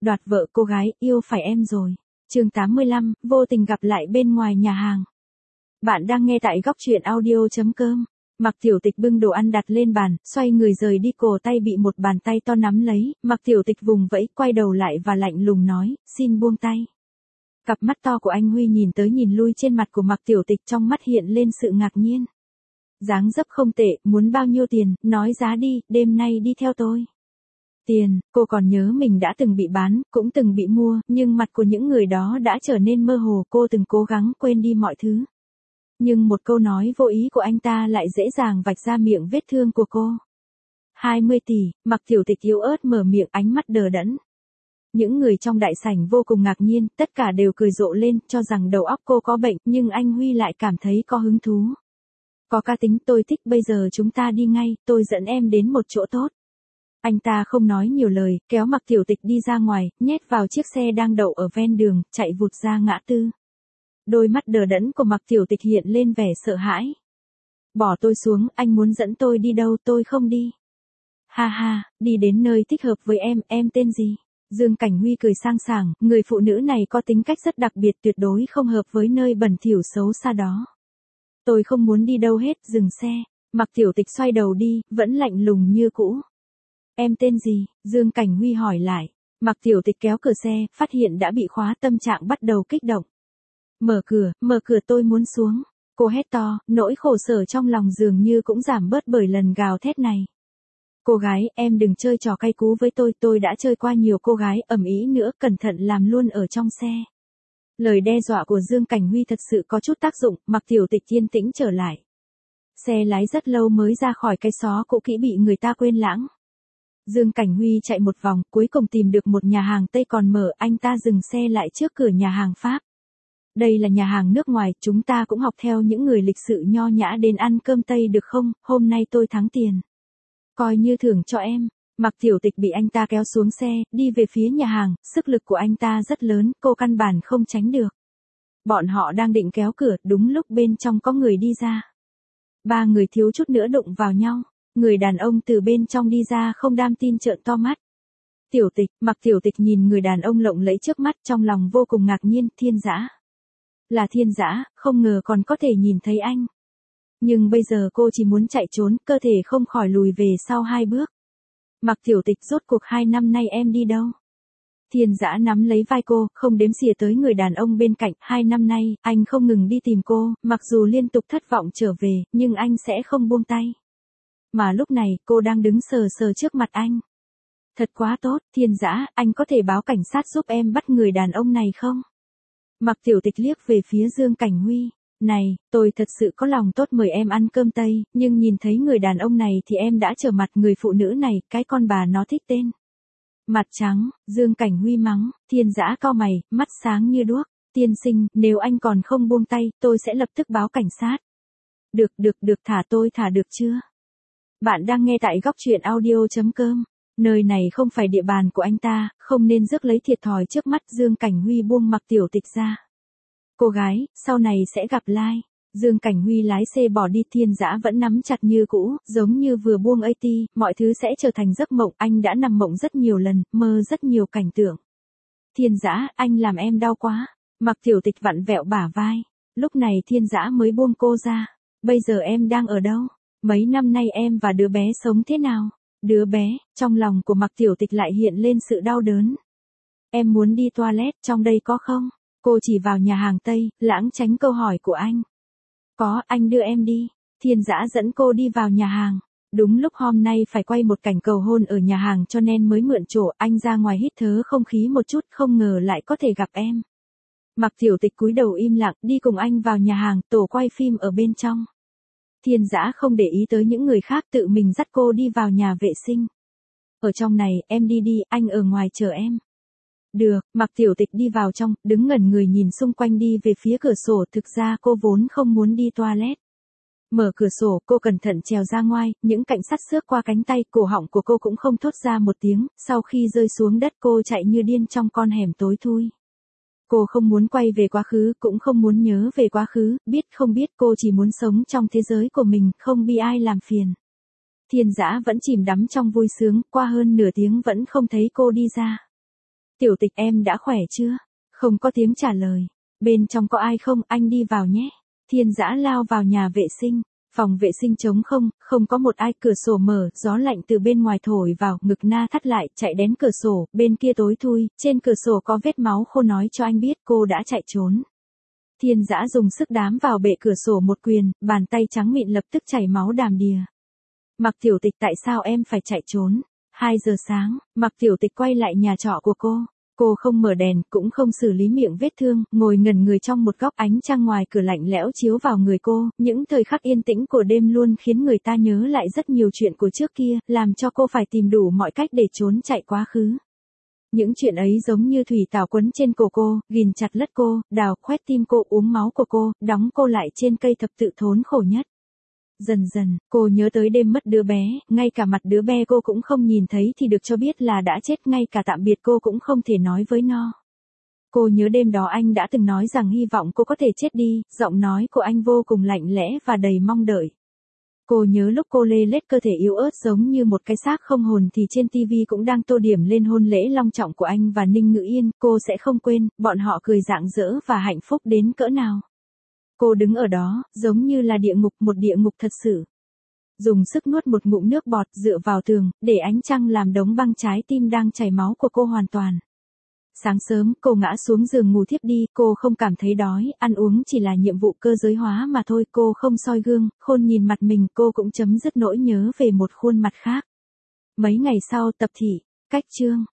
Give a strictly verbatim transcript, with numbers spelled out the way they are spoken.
Đoạt vợ cô gái, yêu phải em rồi. Chương tám mươi lăm, vô tình gặp lại bên ngoài nhà hàng. Bạn đang nghe tại góc truyện audio chấm com. Mạc Tiểu Tịch bưng đồ ăn đặt lên bàn, xoay người rời đi, cổ tay bị một bàn tay to nắm lấy, Mạc Tiểu Tịch vùng vẫy, quay đầu lại và lạnh lùng nói, xin buông tay. Cặp mắt to của anh Huy nhìn tới nhìn lui trên mặt của Mạc Tiểu Tịch, trong mắt hiện lên sự ngạc nhiên. Dáng dấp không tệ, muốn bao nhiêu tiền, nói giá đi, đêm nay đi theo tôi. Tiền, cô còn nhớ mình đã từng bị bán, cũng từng bị mua, nhưng mặt của những người đó đã trở nên mơ hồ, cô từng cố gắng quên đi mọi thứ. Nhưng một câu nói vô ý của anh ta lại dễ dàng vạch ra miệng vết thương của cô. hai mươi tỷ, Mạc Tiểu Tịch yếu ớt mở miệng, ánh mắt đờ đẫn. Những người trong đại sảnh vô cùng ngạc nhiên, tất cả đều cười rộ lên, cho rằng đầu óc cô có bệnh, nhưng anh Huy lại cảm thấy có hứng thú. Có cá tính, tôi thích, bây giờ chúng ta đi ngay, tôi dẫn em đến một chỗ tốt. Anh ta không nói nhiều lời, kéo Mạc Tiểu Tịch đi ra ngoài, nhét vào chiếc xe đang đậu ở ven đường, chạy vụt ra ngã tư. Đôi mắt đờ đẫn của Mạc Tiểu Tịch hiện lên vẻ sợ hãi. Bỏ tôi xuống, anh muốn dẫn tôi đi đâu, tôi không đi. Ha ha, đi đến nơi thích hợp với em, em tên gì? Dương Cảnh Huy cười sang sảng, người phụ nữ này có tính cách rất đặc biệt, tuyệt đối không hợp với nơi bẩn thỉu xấu xa đó. Tôi không muốn đi đâu hết, dừng xe. Mạc Tiểu Tịch xoay đầu đi, vẫn lạnh lùng như cũ. Em tên gì? Dương Cảnh Huy hỏi lại. Mạc Tiểu Tịch kéo cửa xe, phát hiện đã bị khóa, tâm trạng bắt đầu kích động. Mở cửa, mở cửa, tôi muốn xuống. Cô hét to, nỗi khổ sở trong lòng dường như cũng giảm bớt bởi lần gào thét này. Cô gái, em đừng chơi trò cay cú với tôi, tôi đã chơi qua nhiều cô gái, ầm ĩ nữa, cẩn thận làm luôn ở trong xe. Lời đe dọa của Dương Cảnh Huy thật sự có chút tác dụng, Mạc Tiểu Tịch yên tĩnh trở lại. Xe lái rất lâu mới ra khỏi cái xó cũ kỹ bị người ta quên lãng. Dương Cảnh Huy chạy một vòng, cuối cùng tìm được một nhà hàng Tây còn mở, anh ta dừng xe lại trước cửa nhà hàng Pháp. Đây là nhà hàng nước ngoài, chúng ta cũng học theo những người lịch sự nho nhã đến ăn cơm Tây được không, hôm nay tôi thắng tiền. Coi như thưởng cho em. Mạc Tiểu Tịch bị anh ta kéo xuống xe, đi về phía nhà hàng, sức lực của anh ta rất lớn, cô căn bản không tránh được. Bọn họ đang định kéo cửa, đúng lúc bên trong có người đi ra. Ba người thiếu chút nữa đụng vào nhau. Người đàn ông từ bên trong đi ra không đam tin trợn to mắt. Tiểu Tịch, Mạc Tiểu Tịch nhìn người đàn ông lộng lẫy trước mắt, trong lòng vô cùng ngạc nhiên, Thiên Dã. Là Thiên Dã, không ngờ còn có thể nhìn thấy anh. Nhưng bây giờ cô chỉ muốn chạy trốn, cơ thể không khỏi lùi về sau hai bước. Mạc Tiểu Tịch, rốt cuộc hai năm nay em đi đâu? Thiên Dã nắm lấy vai cô, không đếm xỉa tới người đàn ông bên cạnh, hai năm nay, anh không ngừng đi tìm cô, mặc dù liên tục thất vọng trở về, nhưng anh sẽ không buông tay. Mà lúc này, cô đang đứng sờ sờ trước mặt anh. Thật quá tốt, Thiên Dã, anh có thể báo cảnh sát giúp em bắt người đàn ông này không? Mạc Tiểu Tịch liếc về phía Dương Cảnh Huy. Này, tôi thật sự có lòng tốt mời em ăn cơm Tây, nhưng nhìn thấy người đàn ông này thì em đã trở mặt, người phụ nữ này, cái con bà nó thích tên. Mặt trắng, Dương Cảnh Huy mắng, Thiên Dã cau mày, mắt sáng như đuốc. Tiên sinh, nếu anh còn không buông tay, tôi sẽ lập tức báo cảnh sát. Được, được, được, thả tôi, thả được chưa? Bạn đang nghe tại góc truyện audio chấm com. Nơi này không phải địa bàn của anh ta, không nên rước lấy thiệt thòi trước mắt. Dương Cảnh Huy buông Mạc Tiểu Tịch ra. Cô gái, sau này sẽ gặp lại. Dương Cảnh Huy lái xe bỏ đi, Thiên Dã vẫn nắm chặt như cũ, giống như vừa buông a tê, mọi thứ sẽ trở thành giấc mộng, anh đã nằm mộng rất nhiều lần, mơ rất nhiều cảnh tượng. Thiên Dã, anh làm em đau quá. Mạc Tiểu Tịch vặn vẹo bả vai. Lúc này Thiên Dã mới buông cô ra. Bây giờ em đang ở đâu? Mấy năm nay em và đứa bé sống thế nào? Đứa bé, trong lòng của Mạc Tiểu Tịch lại hiện lên sự đau đớn. Em muốn đi toilet, trong đây có không? Cô chỉ vào nhà hàng Tây, lãng tránh câu hỏi của anh. Có, anh đưa em đi. Thiên Dã dẫn cô đi vào nhà hàng. Đúng lúc hôm nay phải quay một cảnh cầu hôn ở nhà hàng cho nên mới mượn chỗ, anh ra ngoài hít thở không khí một chút, không ngờ lại có thể gặp em. Mạc Tiểu Tịch cúi đầu im lặng, đi cùng anh vào nhà hàng, tổ quay phim ở bên trong. Thiên Dã không để ý tới những người khác, tự mình dắt cô đi vào nhà vệ sinh. Ở trong này, em đi đi, anh ở ngoài chờ em. Được, Mạc Tiểu Tịch đi vào trong, đứng ngẩn người nhìn xung quanh, đi về phía cửa sổ, thực ra cô vốn không muốn đi toilet. Mở cửa sổ, cô cẩn thận trèo ra ngoài, những cạnh sắt xước qua cánh tay, cổ họng của cô cũng không thốt ra một tiếng, sau khi rơi xuống đất cô chạy như điên trong con hẻm tối thui. Cô không muốn quay về quá khứ, cũng không muốn nhớ về quá khứ, biết không biết, cô chỉ muốn sống trong thế giới của mình, không bị ai làm phiền. Thiên Dã vẫn chìm đắm trong vui sướng, qua hơn nửa tiếng vẫn không thấy cô đi ra. Tiểu Tịch em đã khỏe chưa? Không có tiếng trả lời. Bên trong có ai không, anh đi vào nhé. Thiên Dã lao vào nhà vệ sinh. Phòng vệ sinh trống không, không có một ai, cửa sổ mở, gió lạnh từ bên ngoài thổi vào, ngực na thắt lại, chạy đến cửa sổ, bên kia tối thui, trên cửa sổ có vết máu khô nói cho anh biết cô đã chạy trốn. Thiên Dã dùng sức đám vào bệ cửa sổ một quyền, bàn tay trắng mịn lập tức chảy máu đàm đìa. Mặc Tiểu Tịch, tại sao em phải chạy trốn? hai giờ sáng, Mặc Tiểu Tịch quay lại nhà trọ của cô. Cô không mở đèn, cũng không xử lý miệng vết thương, ngồi ngẩn người trong một góc, ánh trăng ngoài cửa lạnh lẽo chiếu vào người cô, những thời khắc yên tĩnh của đêm luôn khiến người ta nhớ lại rất nhiều chuyện của trước kia, làm cho cô phải tìm đủ mọi cách để trốn chạy quá khứ. Những chuyện ấy giống như thủy tảo quấn trên cổ cô, ghìm chặt lất cô, đào khoét tim cô, uống máu của cô, đóng cô lại trên cây thập tự thốn khổ nhất. Dần dần, cô nhớ tới đêm mất đứa bé, ngay cả mặt đứa bé cô cũng không nhìn thấy thì được cho biết là đã chết, ngay cả tạm biệt cô cũng không thể nói với nó. Cô nhớ đêm đó anh đã từng nói rằng hy vọng cô có thể chết đi, giọng nói của anh vô cùng lạnh lẽ và đầy mong đợi. Cô nhớ lúc cô lê lết cơ thể yếu ớt giống như một cái xác không hồn thì trên tivi cũng đang tô điểm lên hôn lễ long trọng của anh và Ninh Ngữ Yên, cô sẽ không quên, bọn họ cười rạng rỡ và hạnh phúc đến cỡ nào. Cô đứng ở đó, giống như là địa ngục, một địa ngục thật sự. Dùng sức nuốt một ngụm nước bọt, dựa vào tường, để ánh trăng làm đống băng trái tim đang chảy máu của cô hoàn toàn. Sáng sớm, cô ngã xuống giường ngủ thiếp đi, cô không cảm thấy đói, ăn uống chỉ là nhiệm vụ cơ giới hóa mà thôi, cô không soi gương, khôn nhìn mặt mình, cô cũng chấm dứt nỗi nhớ về một khuôn mặt khác. Mấy ngày sau, tập thị, cách chương.